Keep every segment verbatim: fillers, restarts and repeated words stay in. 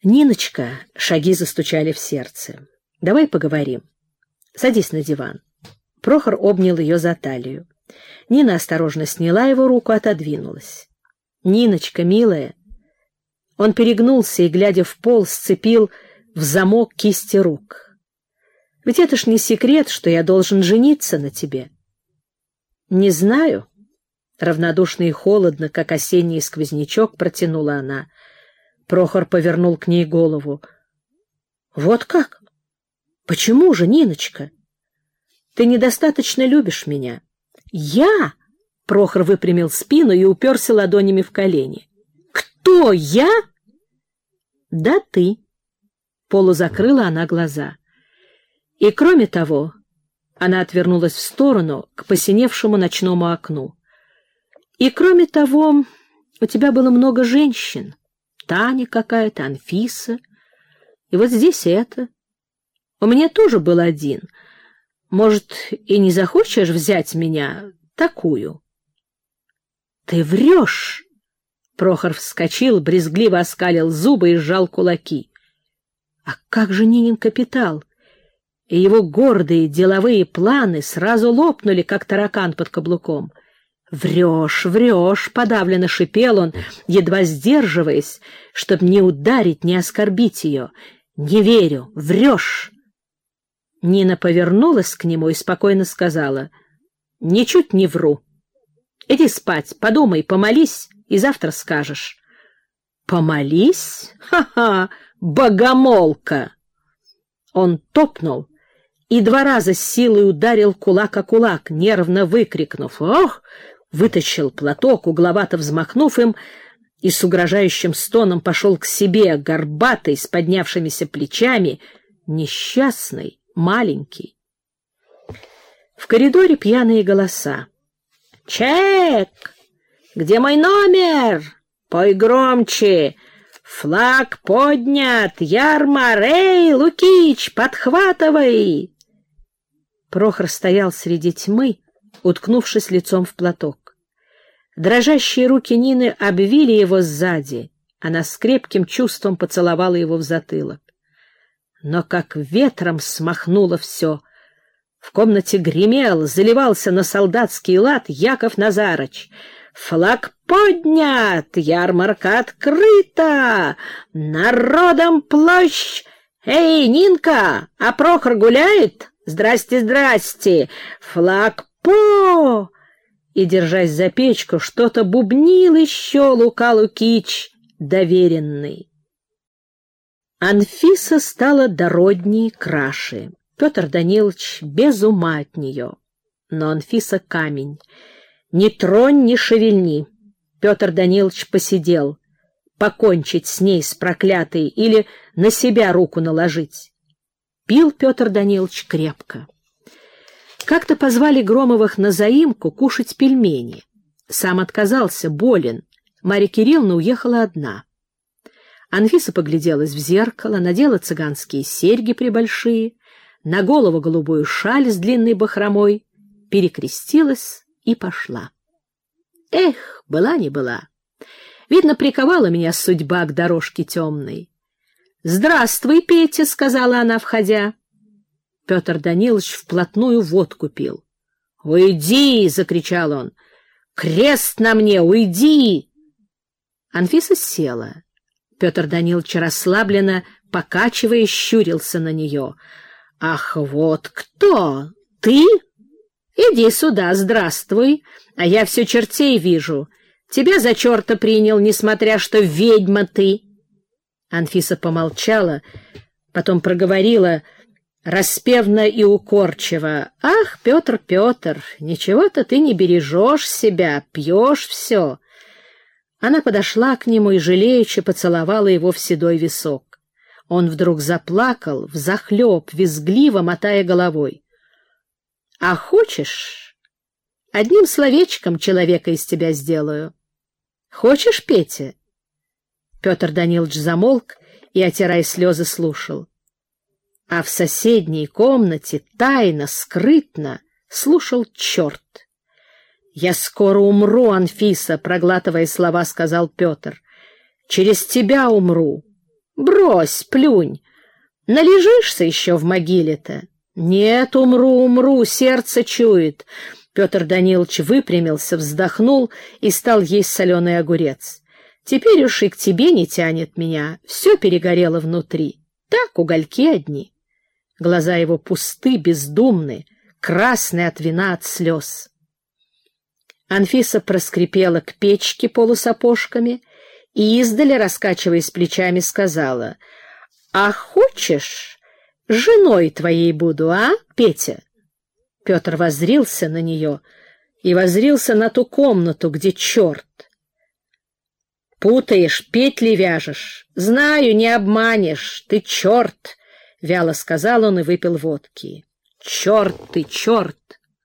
Ниночка, шаги застучали в сердце. Давай поговорим. Садись на диван. Прохор обнял ее за талию. Нина осторожно сняла его руку, отодвинулась. Ниночка, милая. Он перегнулся и, глядя в пол, сцепил в замок кисти рук. Ведь это ж не секрет, что я должен жениться на тебе. Не знаю. Равнодушно и холодно, как осенний сквознячок, протянула она. Прохор повернул к ней голову. Вот как? Почему же, Ниночка? Ты недостаточно любишь меня. Я? Прохор выпрямил спину и уперся ладонями в колени. Кто я? Да ты. Полузакрыла она глаза. И кроме того, она отвернулась в сторону к посиневшему ночному окну. И кроме того, у тебя было много женщин. Таня какая-то, Анфиса. И вот здесь это. У меня тоже был один. Может, и не захочешь взять меня такую? Ты врешь! Прохор вскочил, брезгливо оскалил зубы и сжал кулаки. А как же Нинин капитал? И его гордые деловые планы сразу лопнули, как таракан под каблуком. «Врешь, врешь!» — подавленно шипел он, едва сдерживаясь, чтобы не ударить, не оскорбить ее. «Не верю! Врешь!» Нина повернулась к нему и спокойно сказала: «Ничуть не вру. Иди спать, подумай, помолись, и завтра скажешь». «Помолись? Ха-ха! Богомолка!» Он топнул и два раза с силой ударил кулак о кулак, нервно выкрикнув «Ох!», вытащил платок, угловато взмахнув им, и с угрожающим стоном пошел к себе, горбатый, с поднявшимися плечами, несчастный, маленький. В коридоре пьяные голоса. «Чек! Где мой номер? Пой громче! Флаг поднят! Ярмар! Эй, Лукич, подхватывай!» Прохор стоял среди тьмы, уткнувшись лицом в платок. Дрожащие руки Нины обвили его сзади. Она с крепким чувством поцеловала его в затылок. Но как ветром смахнуло все. В комнате гремел, заливался на солдатский лад Яков Назарыч. «Флаг поднят! Ярмарка открыта! Народом площадь! Эй, Нинка, а Прохор гуляет? Здрасте, здрасте! Флаг по!» И, держась за печку, что-то бубнил еще Лука Лукич, доверенный. Анфиса стала дородней, краше. Петр Данилович без ума от нее. Но Анфиса камень. Ни тронь, ни шевельни. Петр Данилович посидел. Покончить с ней, с проклятой, или на себя руку наложить. Пил Петр Данилович крепко. Как-то позвали Громовых на заимку кушать пельмени. Сам отказался, болен. Марья Кирилловна уехала одна. Анфиса погляделась в зеркало, надела цыганские серьги прибольшие, на голову голубую шаль с длинной бахромой, перекрестилась и пошла. Эх, была не была. Видно, приковала меня судьба к дорожке темной. «Здравствуй, Петя», — сказала она, входя. Петр Данилович вплотную водку пил. «Уйди!» — закричал он. «Крест на мне! Уйди!» Анфиса села. Петр Данилович расслабленно, покачиваясь, щурился на нее. «Ах, вот кто! Ты? Иди сюда, здравствуй, а я все чертей вижу. Тебя за черта принял, несмотря что ведьма ты». Анфиса помолчала, потом проговорила распевно и укорчиво: «Ах, Петр, Петр, ничего-то ты не бережешь себя, пьешь все». Она подошла к нему и жалеюче поцеловала его в седой висок. Он вдруг заплакал, взахлеб, визгливо мотая головой. «А хочешь, одним словечком человека из тебя сделаю? Хочешь, Петя?» Петр Данилович замолк и, отирая слезы, слушал. А в соседней комнате тайно, скрытно слушал черт. «Я скоро умру, Анфиса», — проглатывая слова, сказал Петр. «Через тебя умру. Брось, плюнь. Належишься еще в могиле-то? Нет, умру, умру, сердце чует. Петр Данилович выпрямился, вздохнул и стал есть соленый огурец. Теперь уж и к тебе не тянет меня, все перегорело внутри. Так, угольки одни. Глаза его пусты, бездумны, красные от вина, от слез. Анфиса проскрипела к печке полусапожками и издали, раскачиваясь плечами, сказала: «А хочешь, женой твоей буду, а, Петя?» Петр воззрился на нее и воззрился на ту комнату, где черт. «Путаешь, петли вяжешь. Знаю, не обманешь. Ты черт!» — вяло сказал он и выпил водки. «Черт ты, черт!»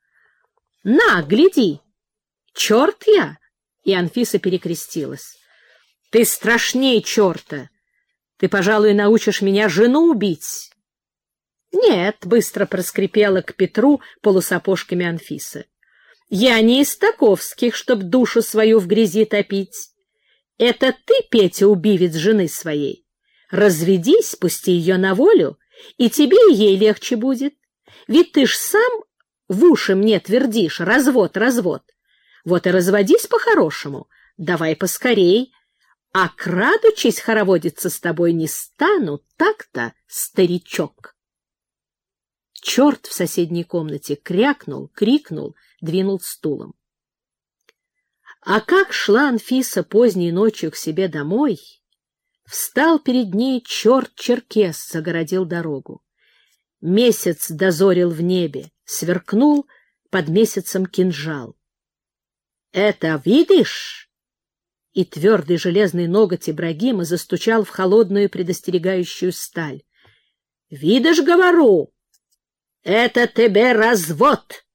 «На, гляди! Черт я!» И Анфиса перекрестилась. «Ты страшней черта! Ты, пожалуй, научишь меня жену убить!» «Нет», — быстро проскрипела к Петру полусапожками Анфиса. «Я не из таковских, чтоб душу свою в грязи топить. Это ты, Петя, убивец жены своей. Разведись, пусти ее на волю, и тебе и ей легче будет. Ведь ты ж сам в уши мне твердишь: развод, развод. Вот и разводись по-хорошему, давай поскорей. А крадучись хороводиться с тобой не стану, так-то, старичок». Черт в соседней комнате крякнул, крикнул, двинул стулом. А как шла Анфиса поздней ночью к себе домой, встал перед ней черт-черкес, загородил дорогу. Месяц дозорил в небе, сверкнул под месяцем кинжал. «Это видишь?» И твердый железный ноготь Ибрагима застучал в холодную предостерегающую сталь. «Видишь, говорю, это тебе развод!»